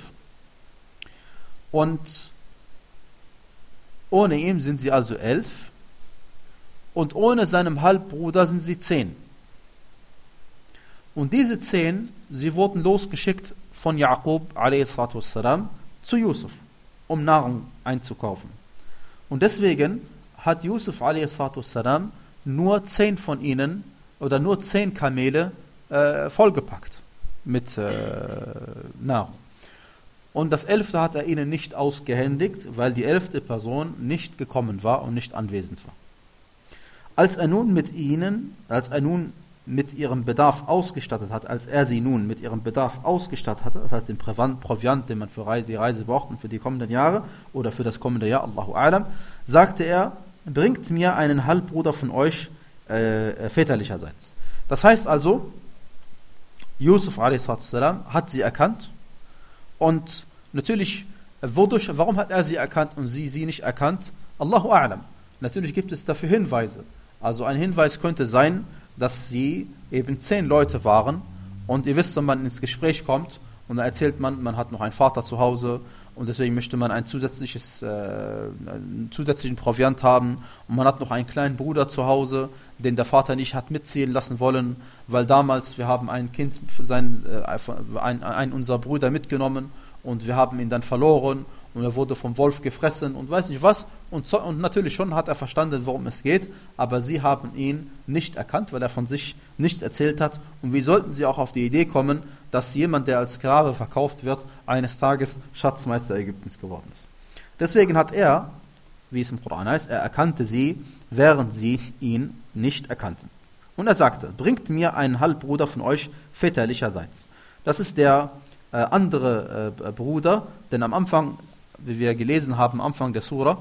Und ohne ihn sind sie also elf. Und ohne seinem Halbbruder sind sie zehn. Und diese zehn, sie wurden losgeschickt von Jaqub a s. zu Yusuf, um Nahrung einzukaufen. Und deswegen hat Yusuf a s. nur zehn von ihnen oder nur zehn Kamele äh, vollgepackt mit äh, Nahrung. Und das elfte hat er ihnen nicht ausgehändigt, weil die elfte Person nicht gekommen war und nicht anwesend war. Als er nun mit ihnen, als er nun mit ihrem Bedarf ausgestattet hat, als er sie nun mit ihrem Bedarf ausgestattet hatte, das heißt den Proviant, den man für die Reise braucht und für die kommenden Jahre oder für das kommende Jahr, Allahu A'lam, sagte er, bringt mir einen Halbbruder von euch äh, väterlicherseits. Das heißt also, Yusuf a s. hat sie erkannt und natürlich, wodurch, warum hat er sie erkannt und sie sie nicht erkannt? Allahu A'lam. Natürlich gibt es dafür Hinweise. Also ein Hinweis könnte sein, dass sie eben zehn Leute waren und ihr wisst, wenn man ins Gespräch kommt und dann erzählt man, man hat noch einen Vater zu Hause und deswegen möchte man ein zusätzliches, äh, einen zusätzlichen Proviant haben und man hat noch einen kleinen Bruder zu Hause, den der Vater nicht hat mitziehen lassen wollen, weil damals, wir haben ein Kind, sein, äh, ein, einen unserer Brüder mitgenommen und wir haben ihn dann verloren und er wurde vom Wolf gefressen und weiß nicht was. Und, und natürlich schon hat er verstanden, worum es geht, aber sie haben ihn nicht erkannt, weil er von sich nichts erzählt hat. Und wie sollten sie auch auf die Idee kommen, dass jemand, der als Sklave verkauft wird, eines Tages Schatzmeister Ägyptens geworden ist. Deswegen hat er, wie es im Koran heißt, er erkannte sie, während sie ihn nicht erkannten. Und er sagte, bringt mir einen Halbbruder von euch väterlicherseits. Das ist der äh, andere äh, Bruder, denn am Anfang, wie wir gelesen haben, am Anfang der Sura,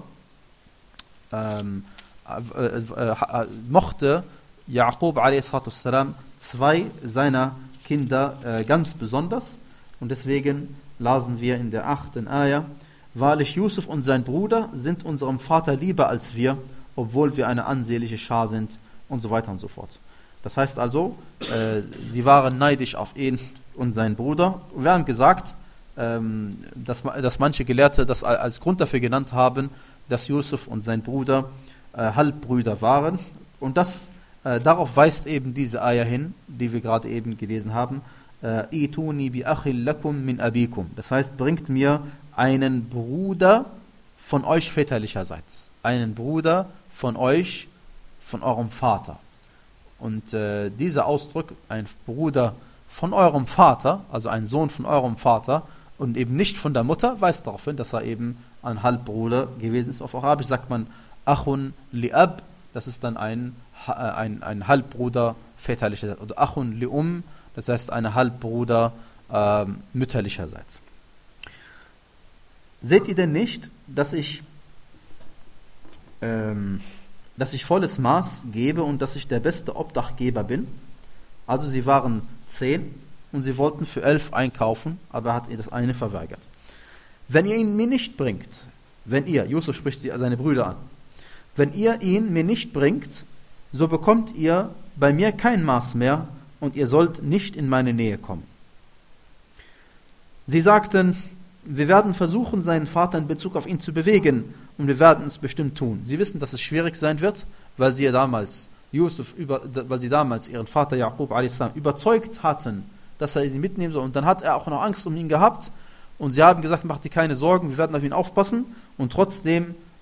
ähm, äh, äh, äh, mochte Jaqub a s. zwei seiner Kinder äh, ganz besonders. Und deswegen lasen wir in der achten Ayah, wahrlich Yusuf und sein Bruder sind unserem Vater lieber als wir, obwohl wir eine ansehnliche Schar sind und so weiter und so fort. Das heißt also, äh, sie waren neidisch auf ihn und seinen Bruder. Und wir haben gesagt, ähm, dass, dass manche Gelehrte das als Grund dafür genannt haben, dass Yusuf und sein Bruder äh, Halbbrüder waren. Und das, äh, darauf weist eben diese Ayah hin, die wir gerade eben gelesen haben. Ituni bi akhil lakum min abikum. Das heißt, bringt mir einen Bruder von euch väterlicherseits. Einen Bruder von euch, von eurem Vater. Und äh, dieser Ausdruck, ein Bruder von eurem Vater, also ein Sohn von eurem Vater und eben nicht von der Mutter, weist darauf hin, dass er eben ein Halbbruder gewesen ist. Auf Arabisch sagt man Achun li'ab, das ist dann ein, ein, ein Halbbruder väterlicherseits. Oder Achun li'um, das heißt ein Halbbruder äh, mütterlicherseits. Seht ihr denn nicht, dass ich, ähm, dass ich volles Maß gebe und dass ich der beste Obdachgeber bin? Also sie waren zehn und sie wollten für elf einkaufen, aber er hat ihr das eine verweigert. Wenn ihr ihn mir nicht bringt, wenn ihr, Yusuf spricht seine Brüder an, wenn ihr ihn mir nicht bringt, so bekommt ihr bei mir kein Maß mehr und ihr sollt nicht in meine Nähe kommen. Sie sagten, wir werden versuchen, seinen Vater in Bezug auf ihn zu bewegen und wir werden es bestimmt tun. Sie wissen, dass es schwierig sein wird, weil sie ja damals Yusuf, über, weil sie damals ihren Vater Jaqub a s. überzeugt hatten, dass er sie mitnehmen soll. Und dann hat er auch noch Angst um ihn gehabt und sie haben gesagt, macht dir keine Sorgen, wir werden auf ihn aufpassen. Und trotzdem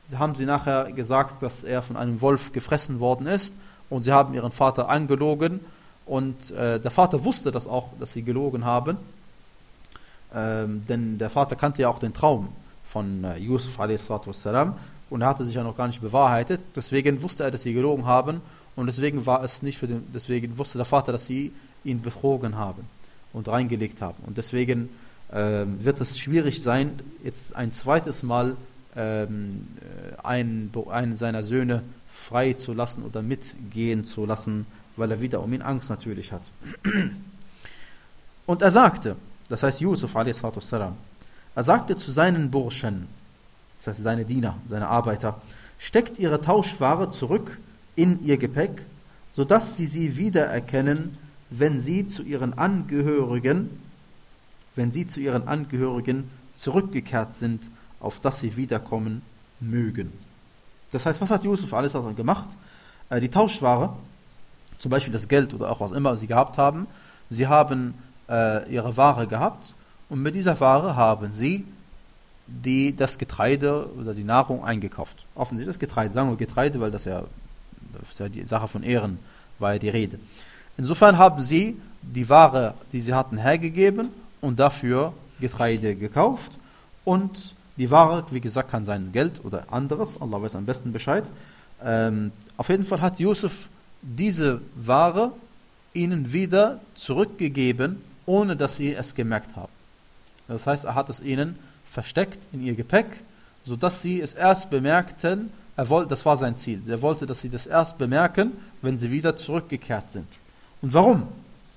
haben sie nachher gesagt, dass er von einem Wolf gefressen worden ist und sie haben ihren Vater angelogen und äh, der Vater wusste das auch, dass sie gelogen haben, ähm, denn der Vater kannte ja auch den Traum von äh, Yusuf a s. Und er hatte sich ja noch gar nicht bewahrheitet, deswegen wusste er, dass sie gelogen haben und deswegen war es nicht für den, deswegen wusste der Vater, dass sie ihn betrogen haben und reingelegt haben und deswegen ähm, wird es schwierig sein, jetzt ein zweites Mal ähm, einen, einen seiner Söhne frei zu lassen oder mitgehen zu lassen, weil er wieder um ihn Angst natürlich hat. Und er sagte, das heißt Yusuf a s. er sagte zu seinen Burschen, das heißt seine Diener, seine Arbeiter, steckt ihre Tauschware zurück in ihr Gepäck, sodass sie sie wiedererkennen, wenn sie zu ihren Angehörigen, wenn sie zu ihren Angehörigen zurückgekehrt sind, auf dass sie wiederkommen mögen. Das heißt, was hat Yusuf a s. gemacht? Äh, die Tauschware, zum Beispiel das Geld oder auch was immer sie gehabt haben, sie haben äh, ihre Ware gehabt und mit dieser Ware haben sie die das Getreide oder die Nahrung eingekauft. Offensichtlich das Getreide, sagen wir Getreide, weil das ja, das ist ja die Sache von Ehren, war ja die Rede. Insofern haben sie die Ware, die sie hatten, hergegeben und dafür Getreide gekauft und die Ware, wie gesagt, kann sein Geld oder anderes, Allah weiß am besten Bescheid. Ähm, auf jeden Fall hat Yusuf diese Ware ihnen wieder zurückgegeben, ohne dass sie es gemerkt haben. Das heißt, er hat es ihnen versteckt in ihr Gepäck, sodass sie es erst bemerkten, er wollte, das war sein Ziel, er wollte, dass sie das erst bemerken, wenn sie wieder zurückgekehrt sind. Und warum?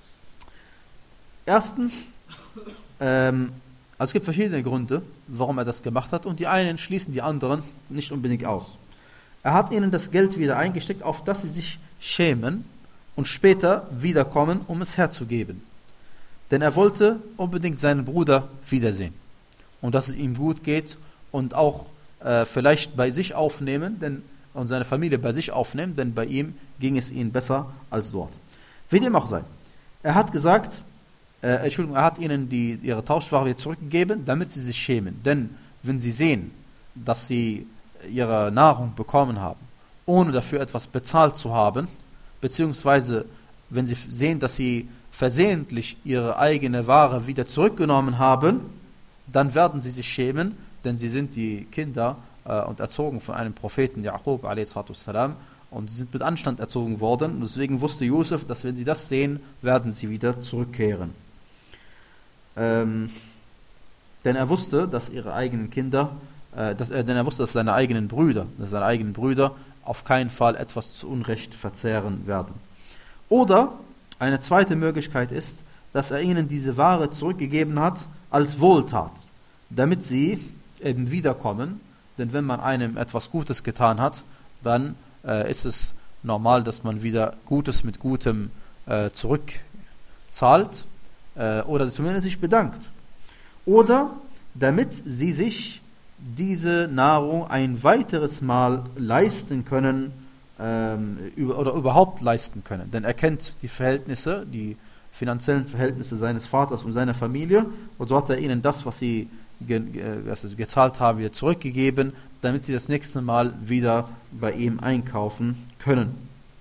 Erstens, ähm, also es gibt verschiedene Gründe, warum er das gemacht hat und die einen schließen die anderen nicht unbedingt aus. Er hat ihnen das Geld wieder eingesteckt, auf dass sie sich schämen und später wiederkommen, um es herzugeben. Denn er wollte unbedingt seinen Bruder wiedersehen. Und dass es ihm gut geht und auch äh, vielleicht bei sich aufnehmen denn, und seine Familie bei sich aufnehmen, denn bei ihm ging es ihnen besser als dort. Wie dem auch sei. Er hat gesagt, äh, Entschuldigung, er hat ihnen die, ihre Tauschware wieder zurückgegeben, damit sie sich schämen. Denn wenn sie sehen, dass sie ihre Nahrung bekommen haben, ohne dafür etwas bezahlt zu haben, beziehungsweise wenn sie sehen, dass sie versehentlich ihre eigene Ware wieder zurückgenommen haben, dann werden sie sich schämen, denn sie sind die Kinder äh, und erzogen von einem Propheten, Jaqub a s. und sie sind mit Anstand erzogen worden. Und deswegen wusste Yusuf, dass wenn sie das sehen, werden sie wieder zurückkehren. Ähm, denn er wusste, dass ihre eigenen Kinder, äh, dass er, denn er wusste, dass seine eigenen Brüder, dass seine eigenen Brüder auf keinen Fall etwas zu Unrecht verzehren werden. Oder eine zweite Möglichkeit ist, dass er ihnen diese Ware zurückgegeben hat als Wohltat, damit sie eben wiederkommen, denn wenn man einem etwas Gutes getan hat, dann äh, ist es normal, dass man wieder Gutes mit Gutem äh, zurückzahlt äh, oder zumindest sich bedankt. Oder damit sie sich diese Nahrung ein weiteres Mal leisten können ähm, über, oder überhaupt leisten können, denn er kennt die Verhältnisse, die finanziellen Verhältnisse seines Vaters und seiner Familie und so hat er ihnen das, was sie ge, ge, was sie gezahlt haben, wieder zurückgegeben, damit sie das nächste Mal wieder bei ihm einkaufen können.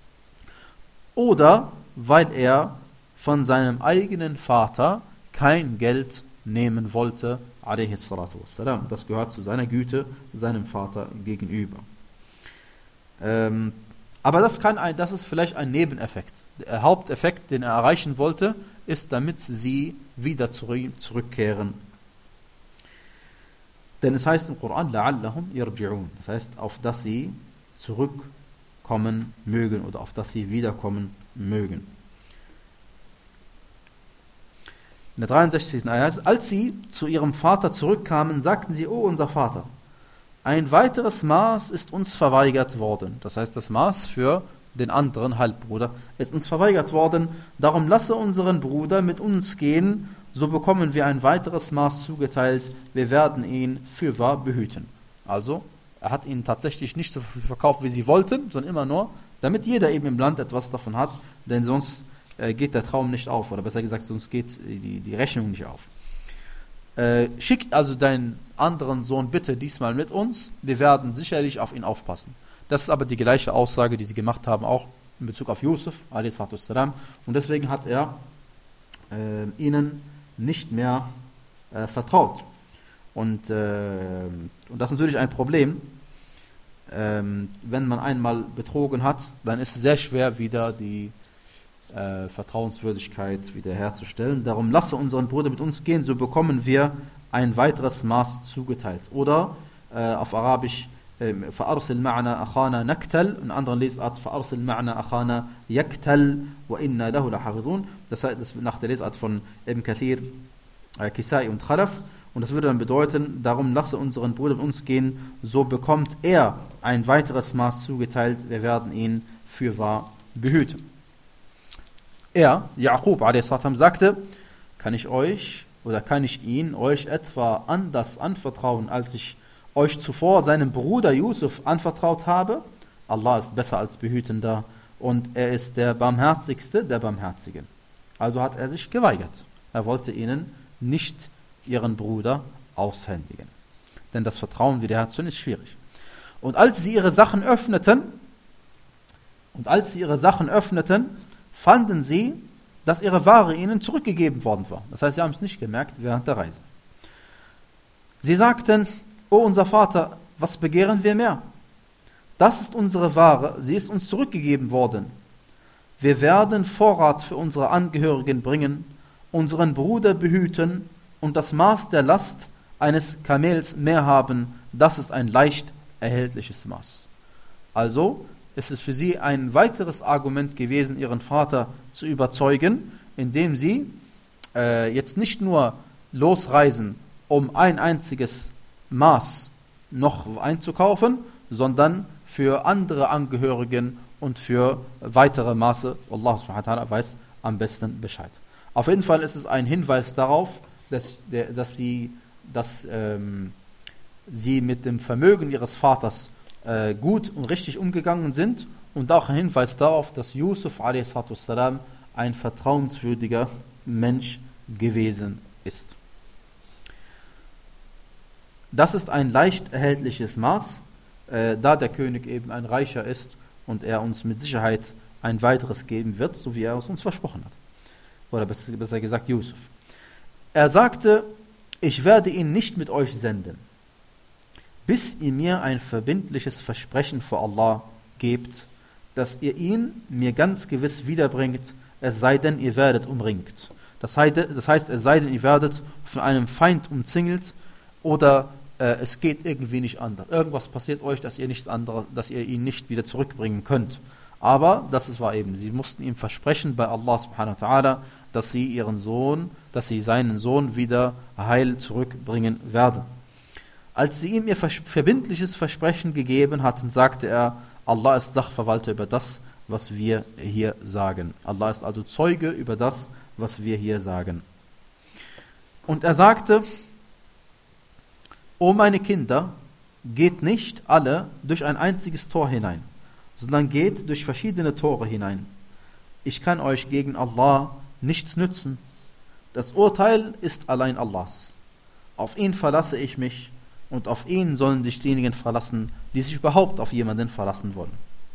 Oder weil er von seinem eigenen Vater kein Geld nehmen wollte, alaihi salatu wassalam. Das gehört zu seiner Güte, seinem Vater gegenüber. Ähm, aber das, kann ein, das ist vielleicht ein Nebeneffekt. Der Haupteffekt, den er erreichen wollte, ist, damit sie wieder zu ihm zurückkehren. Denn es heißt im Koran, لَعَلَّهُمْ يَرْجِعُونَ. Das heißt, auf dass sie zurückkommen mögen oder auf dass sie wiederkommen mögen. In der dreiundsechzigsten Ayah heißt, als sie zu ihrem Vater zurückkamen, sagten sie, oh unser Vater, ein weiteres Maß ist uns verweigert worden. Das heißt, das Maß für den anderen Halbbruder ist uns verweigert worden. Darum lasse unseren Bruder mit uns gehen, so bekommen wir ein weiteres Maß zugeteilt. Wir werden ihn fürwahr behüten. Also, er hat ihnen tatsächlich nicht so viel verkauft, wie sie wollten, sondern immer nur, damit jeder eben im Land etwas davon hat, denn sonst äh, geht der Traum nicht auf, oder besser gesagt, sonst geht die, die Rechnung nicht auf. Äh, schick also deinen anderen Sohn bitte diesmal mit uns, wir werden sicherlich auf ihn aufpassen. Das ist aber die gleiche Aussage, die sie gemacht haben, auch in Bezug auf Yusuf, a s. Und deswegen hat er äh, ihnen nicht mehr äh, vertraut. Und, äh, und das ist natürlich ein Problem. Ähm, wenn man einmal betrogen hat, dann ist es sehr schwer, wieder die äh, Vertrauenswürdigkeit wiederherzustellen. Darum lasse unseren Bruder mit uns gehen, so bekommen wir ein weiteres Maß zugeteilt. Oder äh, auf Arabisch فأرسل معنا أخانا نكتل, in anderen Lesart فأرسل معنا أخانا يكتل وإنا له لحافظون. Das heißt, nach der Lesart von Ibn Kathir, äh, Kisai und Khalaf. Und das würde dann bedeuten, darum lasse unseren Bruder mit uns gehen, so bekommt er ein weiteres Maß zugeteilt, wir werden ihn fürwahr behüten. Er, Jaqub a s. sagte, kann ich euch oder kann ich ihn euch etwa anders anvertrauen, als ich euch zuvor seinem Bruder Yusuf anvertraut habe? Allah ist besser als Behütender und er ist der Barmherzigste der Barmherzigen. Also hat er sich geweigert. Er wollte ihnen nicht ihren Bruder aushändigen. Denn das Vertrauen wiederherzustellen ist schwierig. Und als sie ihre Sachen öffneten, und als sie ihre Sachen öffneten, fanden sie, dass ihre Ware ihnen zurückgegeben worden war. Das heißt, sie haben es nicht gemerkt während der Reise. Sie sagten, O unser Vater, was begehren wir mehr? Das ist unsere Ware, sie ist uns zurückgegeben worden. Wir werden Vorrat für unsere Angehörigen bringen, unseren Bruder behüten und das Maß der Last eines Kamels mehr haben, das ist ein leicht erhältliches Maß. Also ist es für sie ein weiteres Argument gewesen, ihren Vater zu überzeugen, indem sie äh, jetzt nicht nur losreisen, um ein einziges Maß noch einzukaufen, sondern für andere Angehörigen und für weitere Maße. Allah subhanahu wa ta'ala weiß am besten Bescheid. Auf jeden Fall ist es ein Hinweis darauf, dass, dass, sie, dass ähm, sie mit dem Vermögen ihres Vaters äh, gut und richtig umgegangen sind und auch ein Hinweis darauf, dass Yusuf a s. ein vertrauenswürdiger Mensch gewesen ist. Das ist ein leicht erhältliches Maß, äh, da der König eben ein Reicher ist und er uns mit Sicherheit ein weiteres geben wird, so wie er es uns versprochen hat. Oder besser, besser gesagt Yusuf. Er sagte, ich werde ihn nicht mit euch senden, bis ihr mir ein verbindliches Versprechen vor Allah gebt, dass ihr ihn mir ganz gewiss wiederbringt, es sei denn, ihr werdet umringt. Das heißt, das heißt, es sei denn, ihr werdet von einem Feind umzingelt oder äh, es geht irgendwie nicht anders. Irgendwas passiert euch, dass ihr nichts anderes, dass ihr ihn nicht wieder zurückbringen könnt. Aber das war eben, sie mussten ihm versprechen bei Allah subhanahu wa ta'ala, dass sie ihren Sohn, dass sie seinen Sohn wieder heil zurückbringen werden. Als sie ihm ihr verbindliches Versprechen gegeben hatten, sagte er, Allah ist Sachverwalter über das, was wir hier sagen. Allah ist also Zeuge über das, was wir hier sagen. Und er sagte, O meine Kinder, geht nicht alle durch ein einziges Tor hinein, sondern geht durch verschiedene Tore hinein. Ich kann euch gegen Allah nichts nützen. Das Urteil ist allein Allahs. Auf ihn verlasse ich mich und auf ihn sollen sich diejenigen verlassen, die sich überhaupt auf jemanden verlassen wollen.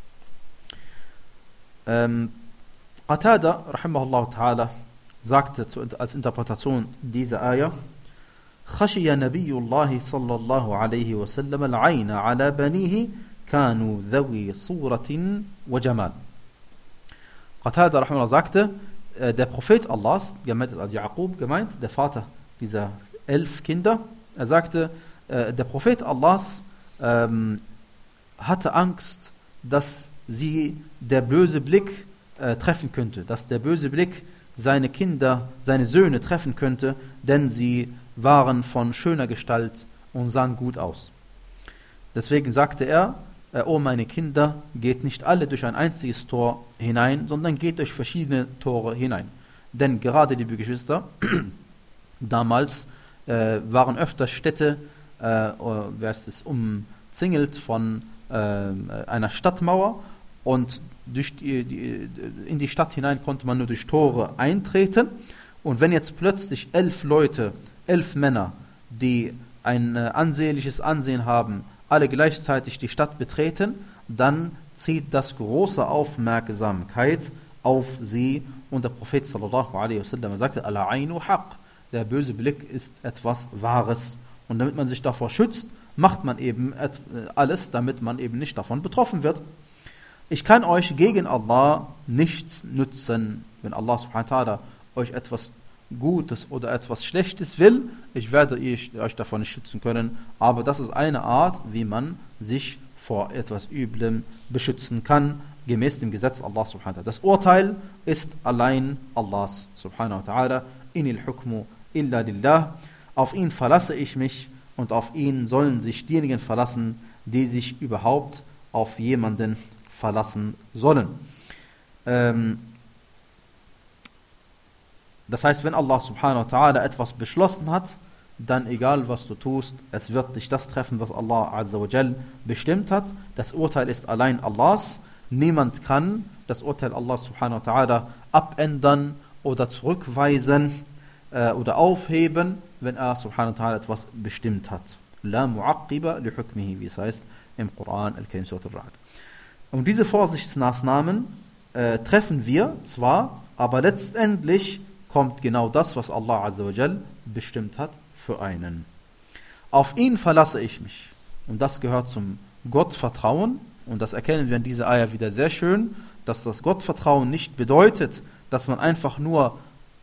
Ähm, Qatada, rahimahullah ta'ala, sagte als Interpretation dieser Ayah, خشي نبي الله صلى الله عليه وسلم العين على بنيه كانوا ذوي صورة وجمال. Qatada rahimahullah sagte, der Prophet Allahs, gemeint ist also Jaqub, gemeint, der Vater dieser elf Kinder, er sagte, der Prophet Allahs ähm, hatte Angst, dass sie der böse Blick äh, treffen könnte, dass der böse Blick seine Kinder, seine Söhne treffen könnte, denn sie waren von schöner Gestalt und sahen gut aus. Deswegen sagte er, O meine Kinder, geht nicht alle durch ein einziges Tor hinein, sondern geht durch verschiedene Tore hinein. Denn gerade, liebe Geschwister, damals äh, waren öfter Städte äh, wer ist es, umzingelt von äh, einer Stadtmauer und durch die, die, in die Stadt hinein konnte man nur durch Tore eintreten. Und wenn jetzt plötzlich elf Leute, elf Männer, die ein äh, ansehnliches Ansehen haben, alle gleichzeitig die Stadt betreten, dann zieht das große Aufmerksamkeit auf sie. Und der Prophet sallallahu alaihi wasallam sagte, Al-Ainu haq, der böse Blick ist etwas Wahres. Und damit man sich davor schützt, macht man eben alles, damit man eben nicht davon betroffen wird. Ich kann euch gegen Allah nichts nützen, wenn Allah subhanahu wa ta'ala euch etwas Gutes oder etwas Schlechtes will. Ich werde euch davon nicht schützen können, aber das ist eine Art, wie man sich vor etwas Üblem beschützen kann, gemäß dem Gesetz Allah subhanahu wa ta'ala. Das Urteil ist allein Allahs subhanahu wa ta'ala. Inil hukmu illa lillah. Auf ihn verlasse ich mich und auf ihn sollen sich diejenigen verlassen, die sich überhaupt auf jemanden verlassen sollen. Ähm, das heißt, wenn Allah subhanahu wa ta'ala etwas beschlossen hat, dann egal was du tust, es wird dich das treffen, was Allah azza wa jal bestimmt hat. Das Urteil ist allein Allahs. Niemand kann das Urteil Allah subhanahu wa ta'ala abändern oder zurückweisen äh, oder aufheben, wenn er subhanahu wa ta'ala etwas bestimmt hat. La mu'aqqiba li hukmihi, wie es heißt im Koran, Al-Karim, Surat Al-Ra'd. Und diese Vorsichtsmaßnahmen äh, treffen wir zwar, aber letztendlich kommt genau das, was Allah azza wa jal bestimmt hat, für einen. Auf ihn verlasse ich mich. Und das gehört zum Gottvertrauen. Und das erkennen wir in dieser Ayah wieder sehr schön, dass das Gottvertrauen nicht bedeutet, dass man einfach nur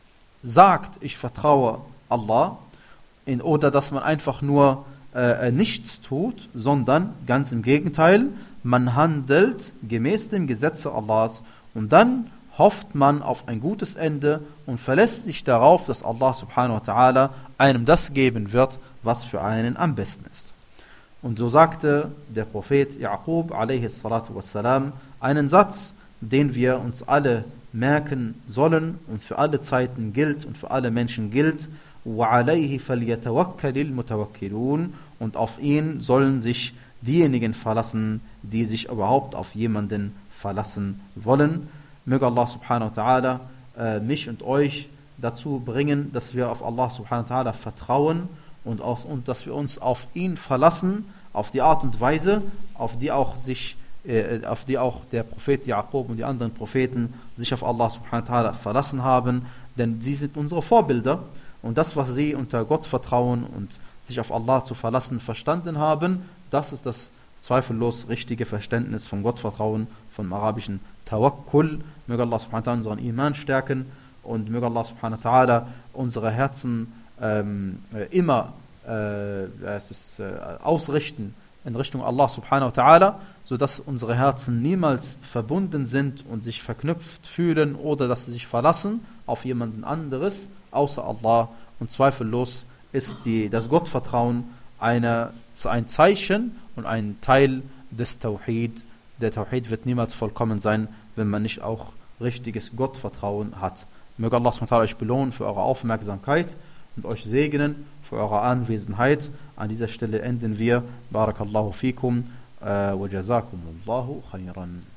sagt, ich vertraue Allah, in, oder dass man einfach nur äh, nichts tut, sondern ganz im Gegenteil, man handelt gemäß dem Gesetze Allahs und dann hofft man auf ein gutes Ende und verlässt sich darauf, dass Allah subhanahu wa ta'ala einem das geben wird, was für einen am besten ist. Und so sagte der Prophet Jaqub alaihi salatu wassalam einen Satz, den wir uns alle merken sollen und für alle Zeiten gilt und für alle Menschen gilt. وَعَلَيْهِ فَلْيَتَوَكَّلِ الْمُتَوَكِّلُونَ. Und auf ihn sollen sich diejenigen verlassen, die sich überhaupt auf jemanden verlassen wollen. Möge Allah subhanahu wa ta'ala äh, mich und euch dazu bringen, dass wir auf Allah subhanahu wa ta'ala vertrauen und, aus, und dass wir uns auf ihn verlassen, auf die Art und Weise, auf die auch sich äh, auf die auch der Prophet Jaqub und die anderen Propheten sich auf Allah subhanahu wa ta'ala verlassen haben, denn sie sind unsere Vorbilder und das, was sie unter Gottvertrauen und sich auf Allah zu verlassen verstanden haben, das ist das zweifellos richtige Verständnis von Gottvertrauen, vom arabischen Tawakkul. Möge Allah subhanahu wa ta'ala unseren Iman stärken und möge Allah subhanahu wa ta'ala unsere Herzen ähm, immer äh, es ist, äh, ausrichten in Richtung Allah subhanahu wa ta'ala, sodass unsere Herzen niemals verbunden sind und sich verknüpft fühlen oder dass sie sich verlassen auf jemanden anderes außer Allah. Und zweifellos ist die, das Gottvertrauen eine, ein Zeichen und ein Teil des Tawhid. Der Tawhid wird niemals vollkommen sein, wenn man nicht auch richtiges Gottvertrauen hat. Möge Allah subhanahu wa ta'ala euch belohnen für eure Aufmerksamkeit und euch segnen für eure Anwesenheit. An dieser Stelle enden wir. Barakallahu fikum wa jazakumullahu khairan.